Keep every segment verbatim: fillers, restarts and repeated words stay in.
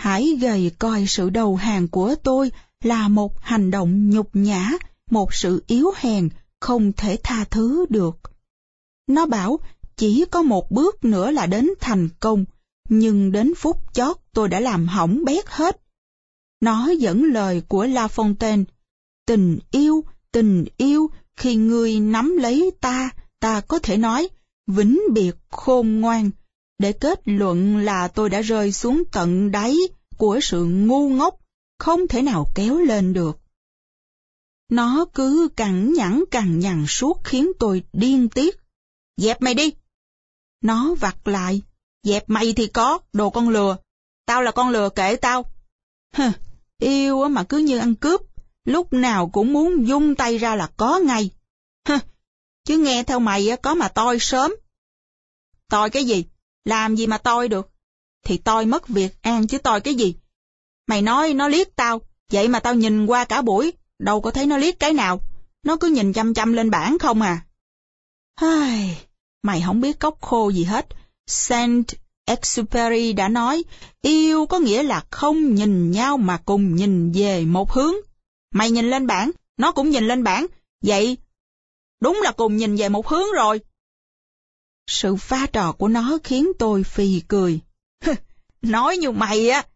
Hải gầy coi sự đầu hàng của tôi là một hành động nhục nhã, một sự yếu hèn, không thể tha thứ được. Nó bảo chỉ có một bước nữa là đến thành công, nhưng đến phút chót tôi đã làm hỏng bét hết. Nó dẫn lời của La Fontaine: tình yêu, tình yêu, khi ngươi nắm lấy ta, ta có thể nói, vĩnh biệt khôn ngoan, để kết luận là tôi đã rơi xuống tận đáy của sự ngu ngốc, không thể nào kéo lên được. Nó cứ cằn nhằn cằn nhằn suốt khiến tôi điên tiết. Dẹp mày đi! Nó vặt lại. Dẹp mày thì có, đồ con lừa. Tao là con lừa kệ tao. Hừ, yêu mà cứ như ăn cướp, lúc nào cũng muốn vung tay ra là có ngay. Hừ, chứ nghe theo mày có mà toi sớm. Toi cái gì? Làm gì mà toi được? Thì toi mất việc an chứ toi cái gì? Mày nói nó liếc tao, vậy mà tao nhìn qua cả buổi, đâu có thấy nó liếc cái nào. Nó cứ nhìn chăm chăm lên bảng không à. Ai, mày không biết cốc khô gì hết. Saint-Exupéry đã nói, yêu có nghĩa là không nhìn nhau mà cùng nhìn về một hướng. Mày nhìn lên bảng, nó cũng nhìn lên bảng, vậy đúng là cùng nhìn về một hướng rồi. Sự pha trò của nó khiến tôi phì cười. Nói như mày á.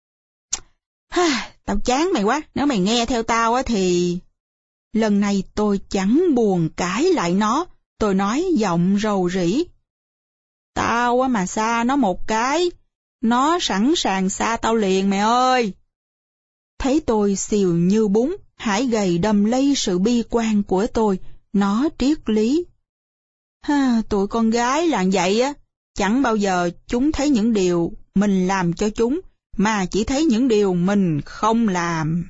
Tao chán mày quá, nếu mày nghe theo tao á thì... Lần này tôi chẳng buồn cãi lại nó, tôi nói giọng rầu rĩ. Tao á mà xa nó một cái, nó sẵn sàng xa tao liền mẹ ơi. Thấy tôi xìu như bún, Hải gầy đầm lây sự bi quan của tôi, nó triết lý. Ha, tụi con gái là vậy á, chẳng bao giờ chúng thấy những điều mình làm cho chúng, mà chỉ thấy những điều mình không làm.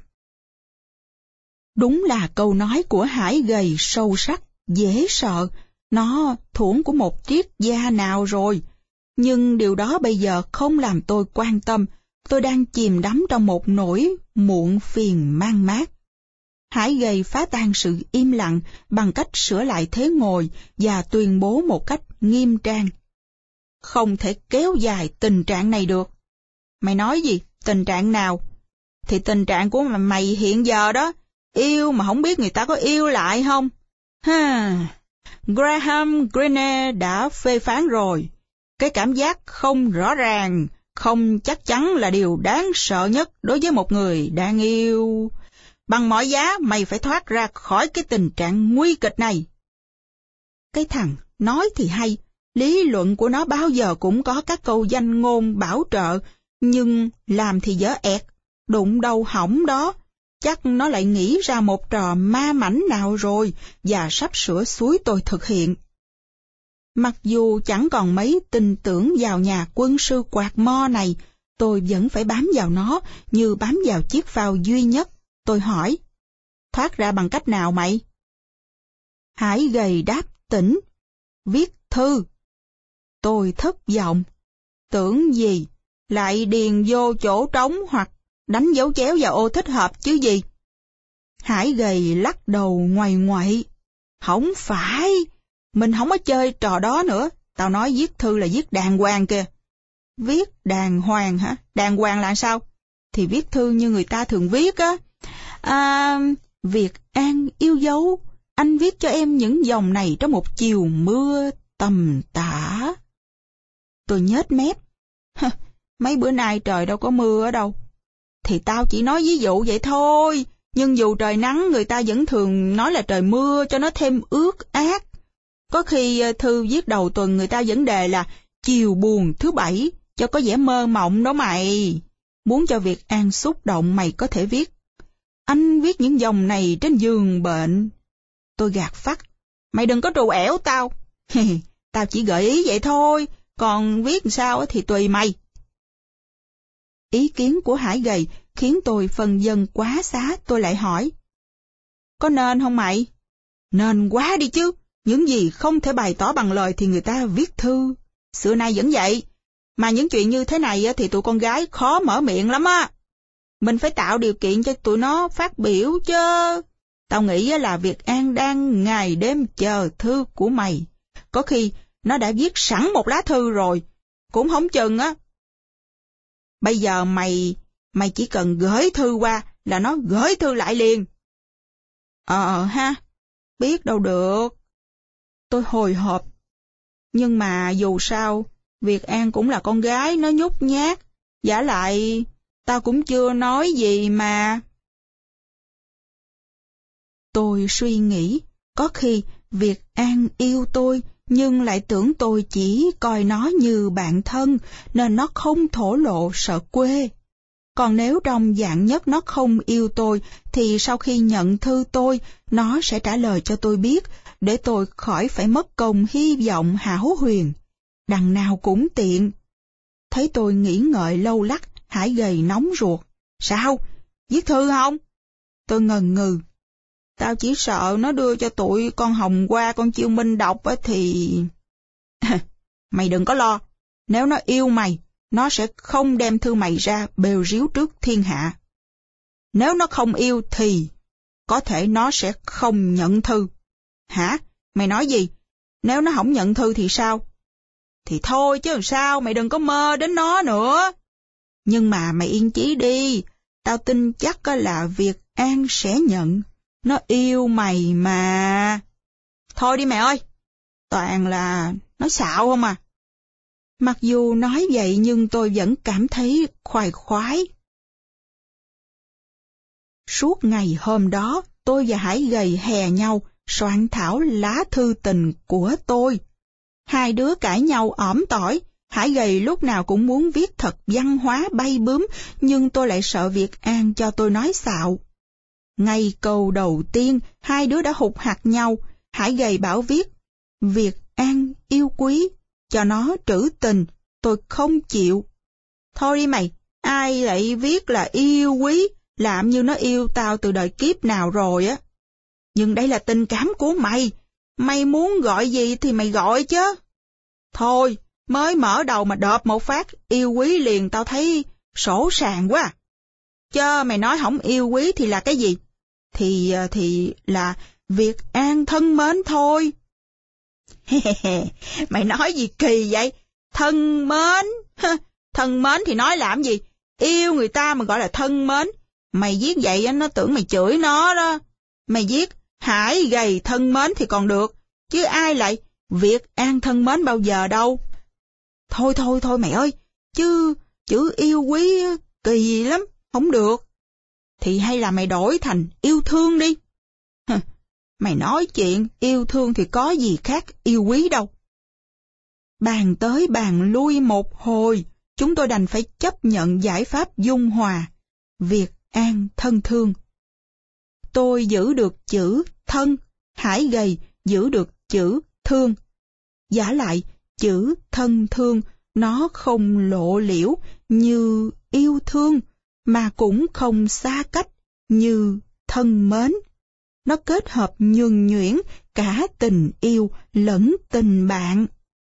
Đúng là câu nói của Hải gầy sâu sắc, dễ sợ, nó thuở của một triết gia nào rồi. Nhưng điều đó bây giờ không làm tôi quan tâm, tôi đang chìm đắm trong một nỗi muộn phiền mang mát. Hải gầy phá tan sự im lặng bằng cách sửa lại thế ngồi và tuyên bố một cách nghiêm trang. Không thể kéo dài tình trạng này được. Mày nói gì? Tình trạng nào? Thì tình trạng của mày hiện giờ đó, yêu mà không biết người ta có yêu lại không? Ha, Graham Greene đã phê phán rồi. Cái cảm giác không rõ ràng, không chắc chắn là điều đáng sợ nhất đối với một người đang yêu. Bằng mọi giá mày phải thoát ra khỏi cái tình trạng nguy kịch này. Cái thằng nói thì hay, lý luận của nó bao giờ cũng có các câu danh ngôn bảo trợ, nhưng làm thì dở ẹt, đụng đâu hỏng đó. Chắc nó lại nghĩ ra một trò ma mãnh nào rồi và sắp sửa xúi tôi thực hiện. Mặc dù chẳng còn mấy tin tưởng vào nhà quân sư quạt mo này, tôi vẫn phải bám vào nó như bám vào chiếc phao duy nhất. Tôi hỏi, thoát ra bằng cách nào mày? Hải gầy đáp tỉnh, viết thư. Tôi thất vọng. Tưởng gì, lại điền vô chỗ trống hoặc đánh dấu chéo vào ô thích hợp chứ gì. Hải gầy lắc đầu ngoằn ngoại. Không phải, mình không có chơi trò đó nữa. Tao nói viết thư là viết đàng hoàng kìa. Viết đàng hoàng hả? Đàng hoàng là sao? Thì viết thư như người ta thường viết á. À, Việt An yêu dấu, anh viết cho em những dòng này trong một chiều mưa tầm tã. Tôi nhếch mép. Mấy bữa nay trời đâu có mưa ở đâu. Thì tao chỉ nói ví dụ vậy thôi, nhưng dù trời nắng người ta vẫn thường nói là trời mưa cho nó thêm ướt át. Có khi thư viết đầu tuần người ta vẫn đề là chiều buồn thứ bảy, cho có vẻ mơ mộng đó mày. Muốn cho Việt An xúc động mày có thể viết. Anh viết những dòng này trên giường bệnh. Tôi gạt phắt. Mày đừng có trù ẻo tao. Tao chỉ gợi ý vậy thôi, còn viết sao thì tùy mày. Ý kiến của Hải gầy khiến tôi phần dần quá xá, tôi lại hỏi. Có nên không mày? Nên quá đi chứ, những gì không thể bày tỏ bằng lời thì người ta viết thư. Xưa nay vẫn vậy, mà những chuyện như thế này thì tụi con gái khó mở miệng lắm á. Mình phải tạo điều kiện cho tụi nó phát biểu chứ. Tao nghĩ là Việt An đang ngày đêm chờ thư của mày. Có khi nó đã viết sẵn một lá thư rồi, cũng không chừng á. Bây giờ mày, mày chỉ cần gửi thư qua là nó gửi thư lại liền. Ờ ha, biết đâu được. Tôi hồi hộp. Nhưng mà dù sao, Việt An cũng là con gái, nó nhút nhát. Vả lại, tao cũng chưa nói gì mà. Tôi suy nghĩ, có khi Việt An yêu tôi, nhưng lại tưởng tôi chỉ coi nó như bạn thân, nên nó không thổ lộ sợ quê. Còn nếu trong dạng nhất nó không yêu tôi, thì sau khi nhận thư tôi, nó sẽ trả lời cho tôi biết, để tôi khỏi phải mất công hy vọng hão huyền. Đằng nào cũng tiện. Thấy tôi nghĩ ngợi lâu lắc, Hải gầy nóng ruột. Sao? Viết thư không? Tôi ngần ngừ. Tao chỉ sợ nó đưa cho tụi con Hồng Hoa, con Chiêu Minh đọc á thì... Mày đừng có lo. Nếu nó yêu mày, nó sẽ không đem thư mày ra bêu ríu trước thiên hạ. Nếu nó không yêu thì có thể nó sẽ không nhận thư. Hả? Mày nói gì? Nếu nó không nhận thư thì sao? Thì thôi chứ làm sao, mày đừng có mơ đến nó nữa. Nhưng mà mày yên chí đi, tao tin chắc là Việt An sẽ nhận. Nó yêu mày mà. Thôi đi mẹ ơi, toàn là nói xạo không à. Mặc dù nói vậy nhưng tôi vẫn cảm thấy khoái khoái. Suốt ngày hôm đó, tôi và Hải gầy hè nhau, soạn thảo lá thư tình của tôi. Hai đứa cãi nhau ỏm tỏi, Hải gầy lúc nào cũng muốn viết thật văn hóa bay bướm, nhưng tôi lại sợ Việt An cho tôi nói xạo. Ngay câu đầu tiên, hai đứa đã hụt hạt nhau. Hải gầy bảo viết Việt An yêu quý, cho nó trữ tình. Tôi không chịu. Thôi đi mày, ai lại viết là yêu quý, làm như nó yêu tao từ đời kiếp nào rồi á. Nhưng đây là tình cảm của mày, mày muốn gọi gì thì mày gọi chứ. Thôi, mới mở đầu mà đợp một phát, yêu quý liền tao thấy sổ sàng quá. Chớ mày nói không yêu quý thì là cái gì? Thì, thì là Việt An thân mến thôi. Mày nói gì kỳ vậy? Thân mến? Thân mến thì nói làm gì? Yêu người ta mà gọi là thân mến. Mày viết vậy nó tưởng mày chửi nó đó. Mày viết Hải gầy thân mến thì còn được, chứ ai lại Việt An thân mến bao giờ đâu. Thôi thôi thôi mày ơi, chứ chữ yêu quý kỳ lắm, không được. Thì hay là mày đổi thành yêu thương đi. Mày nói chuyện yêu thương thì có gì khác yêu quý đâu. Bàn tới bàn lui một hồi, chúng tôi đành phải chấp nhận giải pháp dung hòa. Việt An thân thương. Tôi giữ được chữ thân, Hải gầy giữ được chữ thương. Vả lại, chữ thân thương nó không lộ liễu như yêu thương, mà cũng không xa cách như thân mến. Nó kết hợp nhuần nhuyễn cả tình yêu lẫn tình bạn.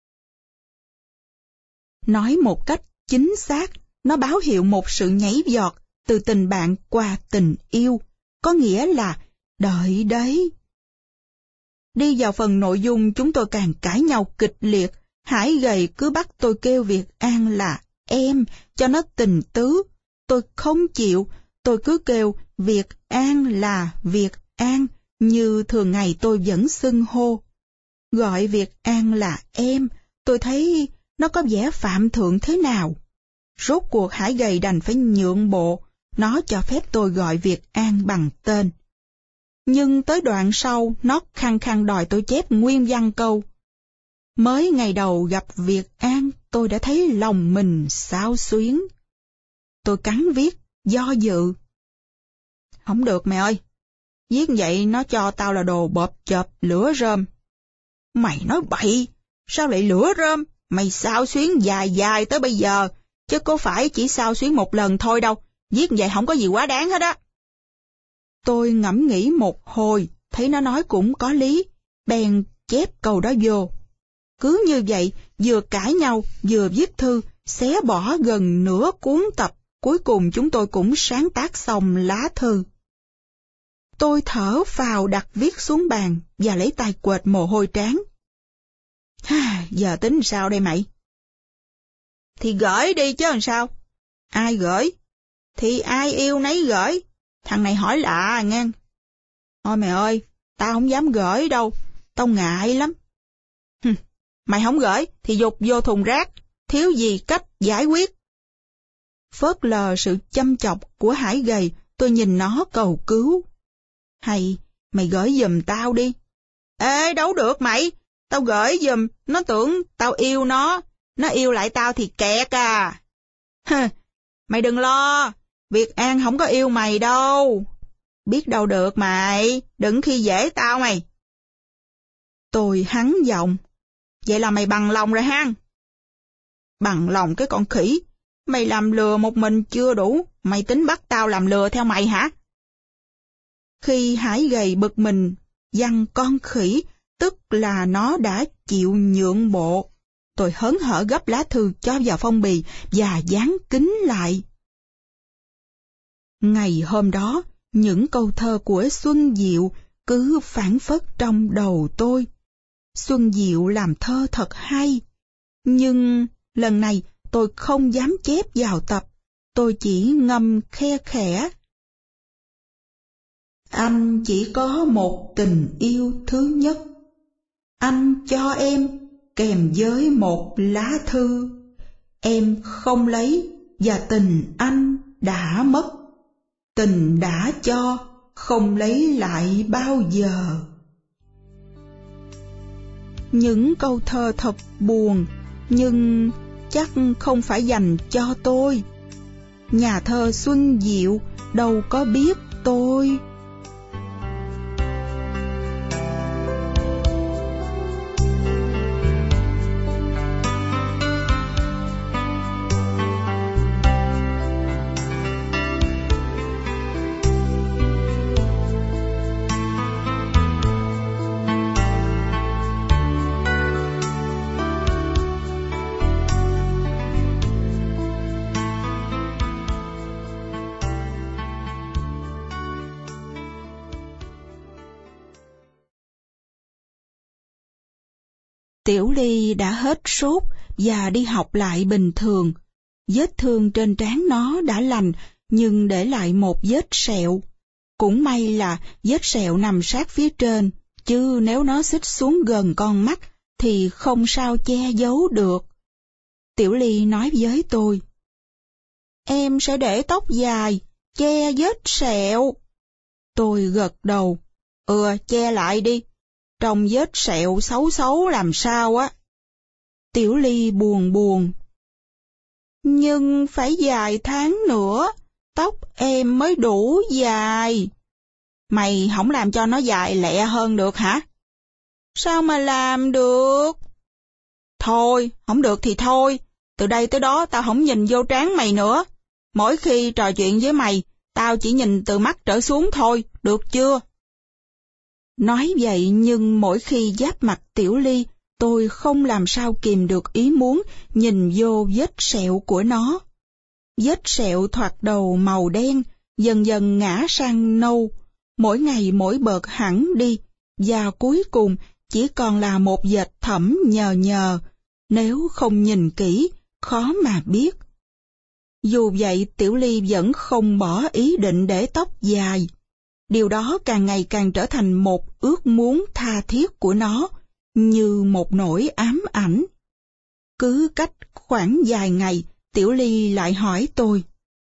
Nói một cách chính xác, nó báo hiệu một sự nhảy vọt từ tình bạn qua tình yêu, có nghĩa là đợi đấy. Đi vào phần nội dung chúng tôi càng cãi nhau kịch liệt. Hải gầy cứ bắt tôi kêu Việt An là em, cho nó tình tứ. Tôi không chịu, tôi cứ kêu Việt An là Việt An, như thường ngày tôi vẫn xưng hô. Gọi Việt An là em, tôi thấy nó có vẻ phạm thượng thế nào. Rốt cuộc Hải gầy đành phải nhượng bộ, nó cho phép tôi gọi Việt An bằng tên. Nhưng tới đoạn sau, nó khăng khăng đòi tôi chép nguyên văn câu. Mới ngày đầu gặp Việt An, tôi đã thấy lòng mình xao xuyến. Tôi cắn viết, do dự. Không được mẹ ơi, viết vậy nó cho tao là đồ bộp chộp lửa rơm. Mày nói bậy, sao lại lửa rơm? Mày xao xuyến dài dài tới bây giờ, chứ có phải chỉ xao xuyến một lần thôi đâu, viết vậy không có gì quá đáng hết á. Tôi ngẫm nghĩ một hồi, thấy nó nói cũng có lý, bèn chép câu đó vô. Cứ như vậy, vừa cãi nhau, vừa viết thư, xé bỏ gần nửa cuốn tập, cuối cùng chúng tôi cũng sáng tác xong lá thư. Tôi thở phào đặt viết xuống bàn và lấy tay quệt mồ hôi trán. Giờ tính sao đây mày? Thì gửi đi chứ làm sao? Ai gửi? Thì ai yêu nấy gửi. Thằng này hỏi lạ nghe. Thôi mày ơi, tao không dám gửi đâu, tao ngại lắm. Hừm, mày không gửi thì dục vô thùng rác, thiếu gì cách giải quyết. Phớt lờ sự chăm chọc của Hải gầy, tôi nhìn nó cầu cứu. Hay, mày gửi giùm tao đi. Ê, đâu được mày, tao gửi giùm, nó tưởng tao yêu nó, nó yêu lại tao thì kẹt à. Hừ, mày đừng lo, Việt An không có yêu mày đâu. Biết đâu được mày, đừng khi dễ tao mày. Tôi hắn giọng, vậy là mày bằng lòng rồi ha? Bằng lòng cái con khỉ, mày làm lừa một mình chưa đủ, mày tính bắt tao làm lừa theo mày hả? Khi Hải gầy bực mình, giăng con khỉ, tức là nó đã chịu nhượng bộ. Tôi hớn hở gấp lá thư cho vào phong bì và dán kín lại. Ngày hôm đó, những câu thơ của Xuân Diệu cứ phảng phất trong đầu tôi. Xuân Diệu làm thơ thật hay, nhưng lần này tôi không dám chép vào tập, tôi chỉ ngâm khe khẽ. Anh chỉ có một tình yêu thứ nhất, anh cho em kèm với một lá thư, em không lấy và tình anh đã mất, tình đã cho không lấy lại bao giờ. Những câu thơ thật buồn, nhưng chắc không phải dành cho tôi. Nhà thơ Xuân Diệu đâu có biết tôi. Tiểu Ly đã hết sốt và đi học lại bình thường. Vết thương trên trán nó đã lành nhưng để lại một vết sẹo. Cũng may là vết sẹo nằm sát phía trên, chứ nếu nó xích xuống gần con mắt thì không sao che giấu được. Tiểu Ly nói với tôi, em sẽ để tóc dài, che vết sẹo. Tôi gật đầu, ừ, che lại đi. Trông vết sẹo xấu xấu làm sao á. Tiểu Ly buồn buồn. Nhưng phải vài tháng nữa, tóc em mới đủ dài. Mày không làm cho nó dài lẹ hơn được hả? Sao mà làm được? Thôi, không được thì thôi. Từ đây tới đó tao không nhìn vô trán mày nữa. Mỗi khi trò chuyện với mày, tao chỉ nhìn từ mắt trở xuống thôi, được chưa? Nói vậy nhưng mỗi khi giáp mặt Tiểu Ly, tôi không làm sao kìm được ý muốn nhìn vô vết sẹo của nó. Vết sẹo thoạt đầu màu đen, dần dần ngã sang nâu, mỗi ngày mỗi bợt hẳn đi, và cuối cùng chỉ còn là một vệt thẫm nhờ nhờ, nếu không nhìn kỹ, khó mà biết. Dù vậy Tiểu Ly vẫn không bỏ ý định để tóc dài. Điều đó càng ngày càng trở thành một ước muốn tha thiết của nó, như một nỗi ám ảnh. Cứ cách khoảng vài ngày, Tiểu Ly lại hỏi tôi,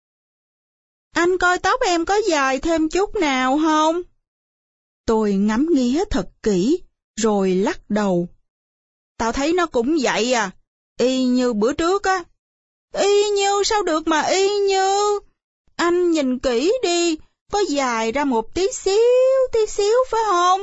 anh coi tóc em có dài thêm chút nào không? Tôi ngắm nghía thật kỹ, rồi lắc đầu. Tao thấy nó cũng vậy à, y như bữa trước á. Y như sao được mà y như? Anh nhìn kỹ đi, có dài ra một tí xíu, tí xíu phải không?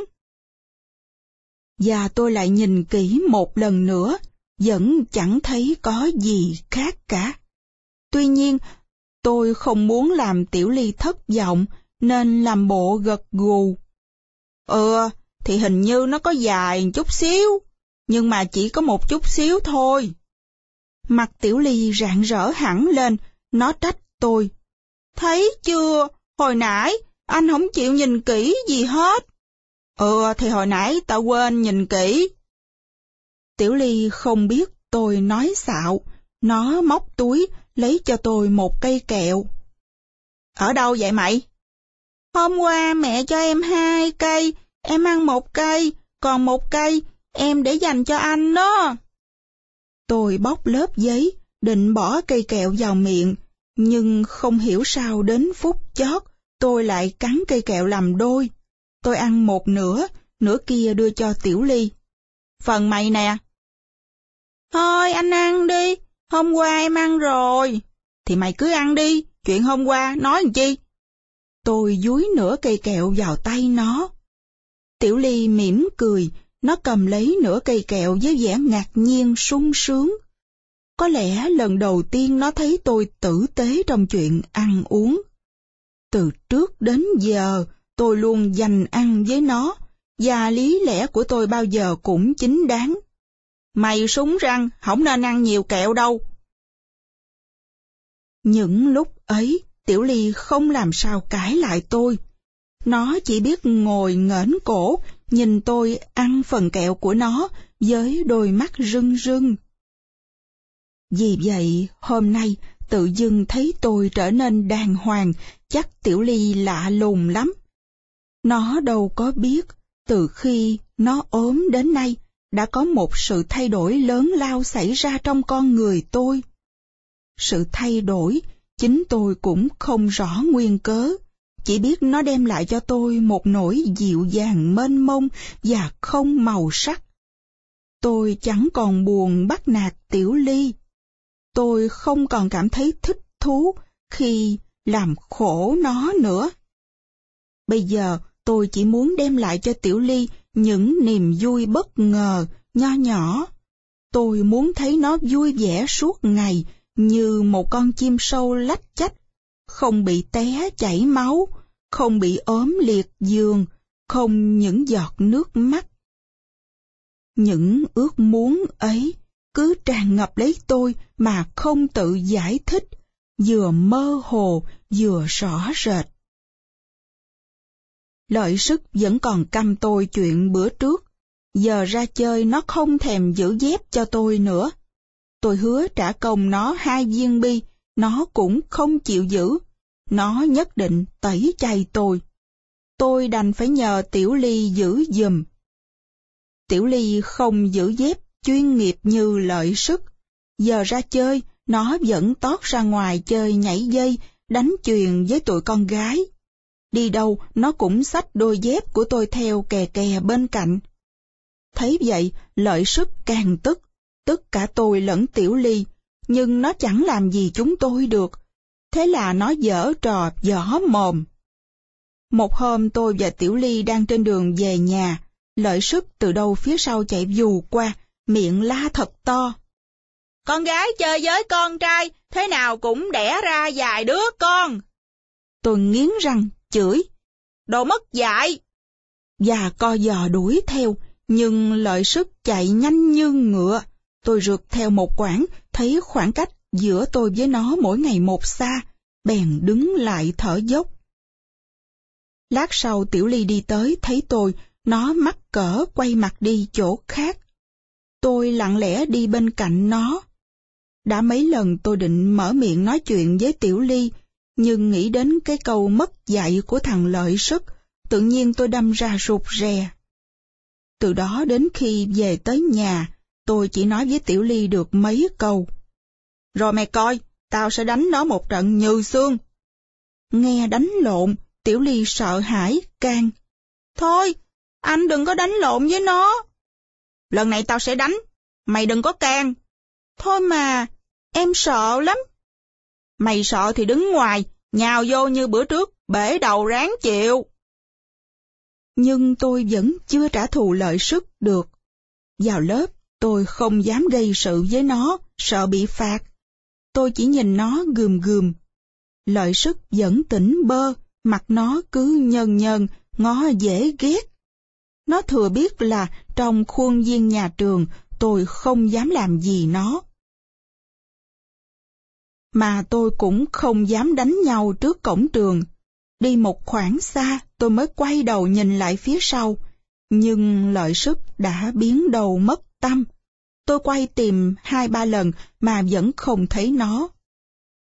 Và tôi lại nhìn kỹ một lần nữa, vẫn chẳng thấy có gì khác cả. Tuy nhiên, tôi không muốn làm Tiểu Ly thất vọng, nên làm bộ gật gù. Ừ, thì hình như nó có dài chút xíu, nhưng mà chỉ có một chút xíu thôi. Mặt Tiểu Ly rạng rỡ hẳn lên, nó trách tôi. Thấy chưa, hồi nãy anh không chịu nhìn kỹ gì hết. Ừ, thì hồi nãy tao quên nhìn kỹ. Tiểu Ly không biết tôi nói xạo, nó móc túi lấy cho tôi một cây kẹo. Ở đâu vậy mày? Hôm qua mẹ cho em hai cây, em ăn một cây, còn một cây em để dành cho anh đó. Tôi bóc lớp giấy, định bỏ cây kẹo vào miệng, nhưng không hiểu sao đến phút chót, tôi lại cắn cây kẹo làm đôi. Tôi ăn một nửa, nửa kia đưa cho Tiểu Ly. Phần mày nè. Thôi anh ăn đi, hôm qua em ăn rồi. Thì mày cứ ăn đi, chuyện hôm qua nói làm chi. Tôi dúi nửa cây kẹo vào tay nó. Tiểu Ly mỉm cười, nó cầm lấy nửa cây kẹo với vẻ ngạc nhiên sung sướng. Có lẽ lần đầu tiên nó thấy tôi tử tế trong chuyện ăn uống. Từ trước đến giờ, tôi luôn dành ăn với nó, và lý lẽ của tôi bao giờ cũng chính đáng. Mày súng răng, không nên ăn nhiều kẹo đâu. Những lúc ấy, Tiểu Ly không làm sao cãi lại tôi. Nó chỉ biết ngồi nghển cổ, nhìn tôi ăn phần kẹo của nó với đôi mắt rưng rưng. Vì vậy, hôm nay, tự dưng thấy tôi trở nên đàng hoàng, chắc Tiểu Ly lạ lùng lắm. Nó đâu có biết, từ khi nó ốm đến nay, đã có một sự thay đổi lớn lao xảy ra trong con người tôi. Sự thay đổi, chính tôi cũng không rõ nguyên cớ, chỉ biết nó đem lại cho tôi một nỗi dịu dàng mênh mông và không màu sắc. Tôi chẳng còn buồn bắt nạt Tiểu Ly. Tôi không còn cảm thấy thích thú khi làm khổ nó nữa. Bây giờ tôi chỉ muốn đem lại cho Tiểu Ly những niềm vui bất ngờ, nho nhỏ. Tôi muốn thấy nó vui vẻ suốt ngày như một con chim sâu lách chách, không bị té chảy máu, không bị ốm liệt giường, không những giọt nước mắt. Những ước muốn ấy cứ tràn ngập lấy tôi mà không tự giải thích, vừa mơ hồ vừa rõ rệt. Lợi Sức vẫn còn căm tôi chuyện bữa trước, giờ ra chơi nó không thèm giữ dép cho tôi nữa. Tôi hứa trả công nó hai viên bi, nó cũng không chịu giữ, nó nhất định tẩy chay tôi. Tôi đành phải nhờ Tiểu Ly giữ giùm. Tiểu Ly không giữ dép chuyên nghiệp như Lợi Sức. Giờ ra chơi, nó vẫn tót ra ngoài chơi nhảy dây, đánh chuyền với tụi con gái. Đi đâu, nó cũng xách đôi dép của tôi theo kè kè bên cạnh. Thấy vậy, Lợi Sức càng tức, tức cả tôi lẫn Tiểu Ly, nhưng nó chẳng làm gì chúng tôi được. Thế là nó giở trò giỏ mồm. Một hôm tôi và Tiểu Ly đang trên đường về nhà, Lợi Sức từ đâu phía sau chạy vù qua, miệng la thật to. Con gái chơi với con trai, thế nào cũng đẻ ra vài đứa con. Tôi nghiến răng, chửi, đồ mất dạy. Và co giò đuổi theo, nhưng Lợi Sức chạy nhanh như ngựa. Tôi rượt theo một quãng, thấy khoảng cách giữa tôi với nó mỗi ngày một xa, bèn đứng lại thở dốc. Lát sau Tiểu Ly đi tới thấy tôi, nó mắc cỡ quay mặt đi chỗ khác. Tôi lặng lẽ đi bên cạnh nó. Đã mấy lần tôi định mở miệng nói chuyện với Tiểu Ly, nhưng nghĩ đến cái câu mất dạy của thằng Lợi Sức, tự nhiên tôi đâm ra rụt rè. Từ đó đến khi về tới nhà, tôi chỉ nói với Tiểu Ly được mấy câu. Rồi mày coi, tao sẽ đánh nó một trận như xương. Nghe đánh lộn, Tiểu Ly sợ hãi, can. Thôi, anh đừng có đánh lộn với nó. Lần này tao sẽ đánh, mày đừng có can. Thôi mà, em sợ lắm. Mày sợ thì đứng ngoài, nhào vô như bữa trước, bể đầu ráng chịu. Nhưng tôi vẫn chưa trả thù Lợi Sức được. Vào lớp, tôi không dám gây sự với nó, sợ bị phạt. Tôi chỉ nhìn nó gườm gườm. Lợi Sức vẫn tỉnh bơ, mặt nó cứ nhơn nhơn, ngó dễ ghét. Nó thừa biết là trong khuôn viên nhà trường, tôi không dám làm gì nó. Mà tôi cũng không dám đánh nhau trước cổng trường. Đi một khoảng xa, tôi mới quay đầu nhìn lại phía sau, nhưng Lợi Sức đã biến đầu mất tăm. Tôi quay tìm hai ba lần mà vẫn không thấy nó.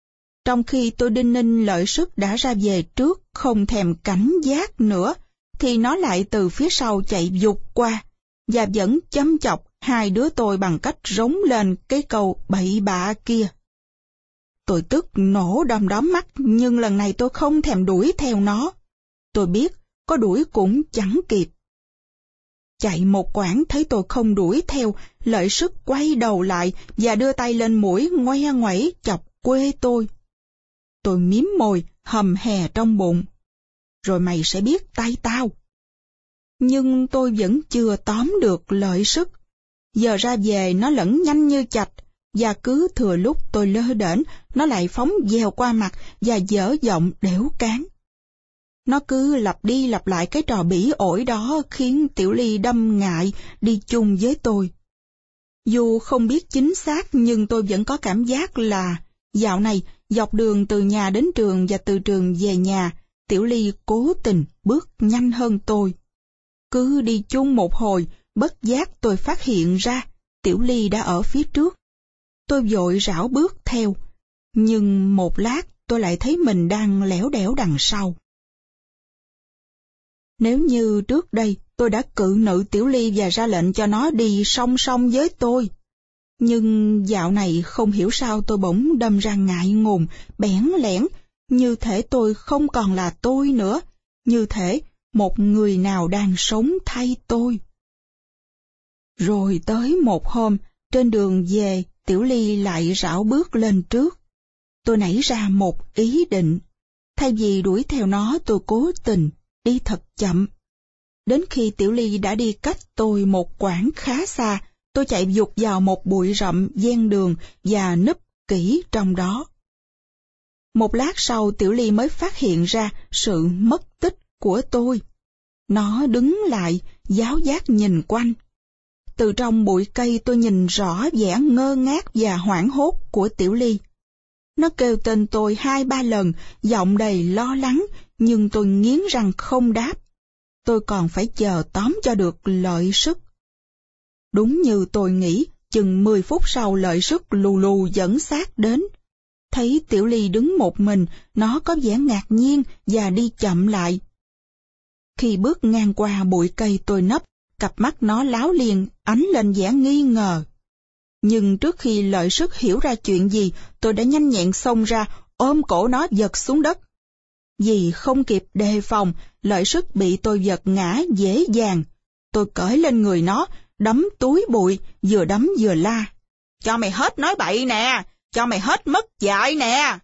Trong khi tôi đinh ninh Lợi Sức đã ra về trước, không thèm cảnh giác nữa, thì nó lại từ phía sau chạy vụt qua, và vẫn châm chọc hai đứa tôi bằng cách rống lên cái câu bậy bạ kia. Tôi tức nổ đom đóm mắt, nhưng lần này tôi không thèm đuổi theo nó. Tôi biết, có đuổi cũng chẳng kịp. Chạy một quãng thấy tôi không đuổi theo, Lợi Sức quay đầu lại và đưa tay lên mũi ngoe ngoẩy chọc quê tôi. Tôi mím môi, hầm hè trong bụng. Rồi mày sẽ biết tay tao. Nhưng tôi vẫn chưa tóm được Lợi Sức. Giờ ra về nó lẫn nhanh như chạch, và cứ thừa lúc tôi lơ đễnh, nó lại phóng dèo qua mặt và dở giọng đểu cáng. Nó cứ lặp đi lặp lại cái trò bỉ ổi đó khiến Tiểu Ly đâm ngại đi chung với tôi. Dù không biết chính xác nhưng tôi vẫn có cảm giác là dạo này dọc đường từ nhà đến trường và từ trường về nhà, Tiểu Ly cố tình bước nhanh hơn tôi. Cứ đi chung một hồi, bất giác tôi phát hiện ra Tiểu Ly đã ở phía trước. Tôi vội rảo bước theo, nhưng một lát tôi lại thấy mình đang lẻo đẻo đằng sau. Nếu như trước đây tôi đã cự nữ Tiểu Ly và ra lệnh cho nó đi song song với tôi, nhưng dạo này không hiểu sao tôi bỗng đâm ra ngại ngùng, bẽn lẽn, như thể tôi không còn là tôi nữa, như thể một người nào đang sống thay tôi. Rồi tới một hôm, trên đường về, Tiểu Ly lại rảo bước lên trước. Tôi nảy ra một ý định. Thay vì đuổi theo nó, tôi cố tình đi thật chậm. Đến khi Tiểu Ly đã đi cách tôi một quãng khá xa, tôi chạy vụt vào một bụi rậm ven đường và núp kỹ trong đó. Một lát sau Tiểu Ly mới phát hiện ra sự mất tích của tôi. Nó đứng lại, giáo giác nhìn quanh. Từ trong bụi cây tôi nhìn rõ vẻ ngơ ngác và hoảng hốt của Tiểu Ly. Nó kêu tên tôi hai ba lần, giọng đầy lo lắng, nhưng tôi nghiến răng không đáp. Tôi còn phải chờ tóm cho được Lợi Sức. Đúng như tôi nghĩ, chừng mười phút sau Lợi Sức lù lù dẫn xác đến. Thấy Tiểu Ly đứng một mình, nó có vẻ ngạc nhiên và đi chậm lại. Khi bước ngang qua bụi cây tôi nấp, cặp mắt nó láo liền, ánh lên vẻ nghi ngờ. Nhưng trước khi Lợi Sức hiểu ra chuyện gì, tôi đã nhanh nhẹn xông ra, ôm cổ nó giật xuống đất. Vì không kịp đề phòng, Lợi Sức bị tôi giật ngã dễ dàng. Tôi cởi lên người nó, đấm túi bụi, vừa đấm vừa la. Cho mày hết nói bậy nè, cho mày hết mất dạy nè.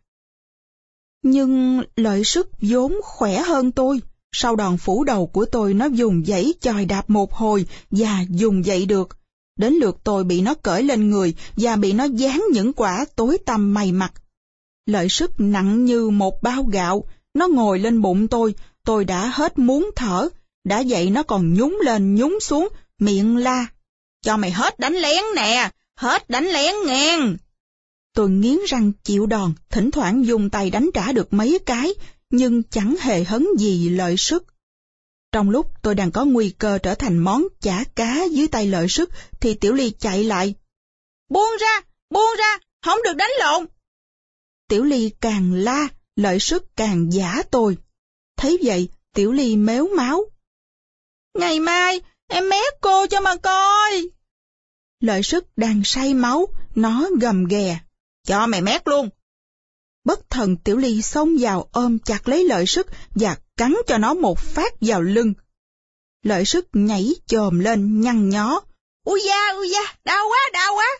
Nhưng Lợi Sức vốn khỏe hơn tôi. Sau đòn phủ đầu của tôi, nó dùng dãy chòi đạp một hồi và dùng dậy được. Đến lượt tôi bị nó cởi lên người và bị nó giáng những quả tối tăm mày mặt. Lợi Sức nặng như một bao gạo, nó ngồi lên bụng tôi, tôi đã hết muốn thở. Đã vậy nó còn nhún lên nhún xuống, miệng la. Cho mày hết đánh lén nè, hết đánh lén ngang. Tôi nghiến răng chịu đòn, thỉnh thoảng dùng tay đánh trả được mấy cái, nhưng chẳng hề hấn gì Lợi Sức. Trong lúc tôi đang có nguy cơ trở thành món chả cá dưới tay Lợi Sức, thì Tiểu Ly chạy lại. Buông ra, buông ra, không được đánh lộn. Tiểu Ly càng la, Lợi Sức càng giã tôi. Thấy vậy, Tiểu Ly mếu máo. Ngày mai, em mét cô cho mà coi. Lợi Sức đang say máu, nó gầm ghè. Cho mày mét luôn. Bất thần Tiểu Ly xông vào ôm chặt lấy Lợi Sức và cắn cho nó một phát vào lưng. Lợi Sức nhảy chồm lên nhăn nhó. Ui da, ui da, đau quá, đau quá.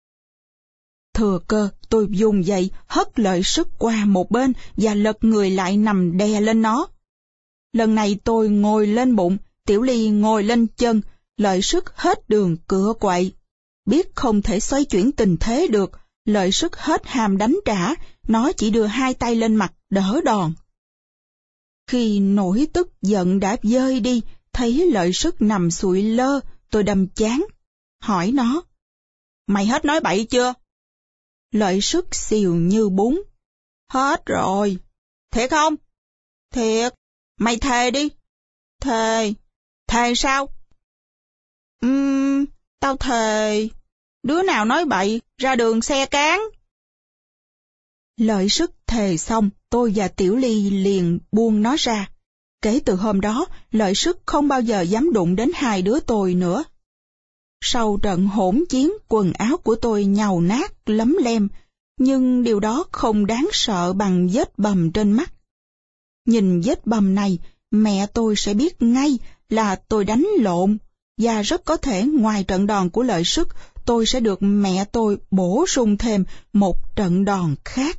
Thừa cơ, tôi dùng dậy hất Lợi Sức qua một bên và lật người lại nằm đè lên nó. Lần này tôi ngồi lên bụng, Tiểu Ly ngồi lên chân, Lợi Sức hết đường cựa quậy. Biết không thể xoay chuyển tình thế được, Lợi Sức hết hàm đánh trả, nó chỉ đưa hai tay lên mặt đỡ đòn. Khi nỗi tức giận đã vơi đi, thấy Lợi Sức nằm sụi lơ, tôi đâm chán, hỏi nó. Mày hết nói bậy chưa? Lợi Sức xìu như bún. Hết rồi. Thiệt không? Thiệt. Mày thề đi. Thề. Thề sao? Ừm, tao thề. Đứa nào nói bậy, ra đường xe cán. Lợi sức thề xong, tôi và Tiểu Ly liền buông nó ra. Kể từ hôm đó, Lợi sức không bao giờ dám đụng đến hai đứa tôi nữa. Sau trận hỗn chiến, quần áo của tôi nhàu nát, lấm lem, nhưng điều đó không đáng sợ bằng vết bầm trên mắt. Nhìn vết bầm này, mẹ tôi sẽ biết ngay là tôi đánh lộn, và rất có thể ngoài trận đòn của Lợi sức, tôi sẽ được mẹ tôi bổ sung thêm một trận đòn khác.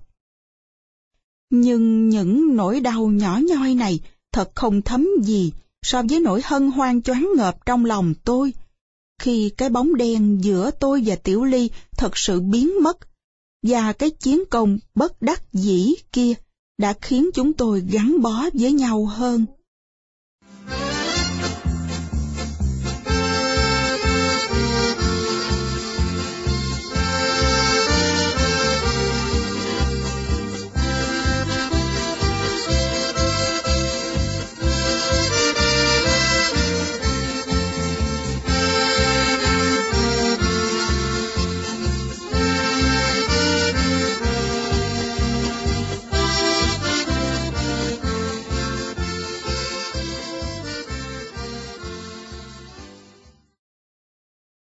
Nhưng những nỗi đau nhỏ nhoi này thật không thấm gì so với nỗi hân hoan choáng ngợp trong lòng tôi, khi cái bóng đen giữa tôi và Tiểu Ly thật sự biến mất, và cái chiến công bất đắc dĩ kia đã khiến chúng tôi gắn bó với nhau hơn.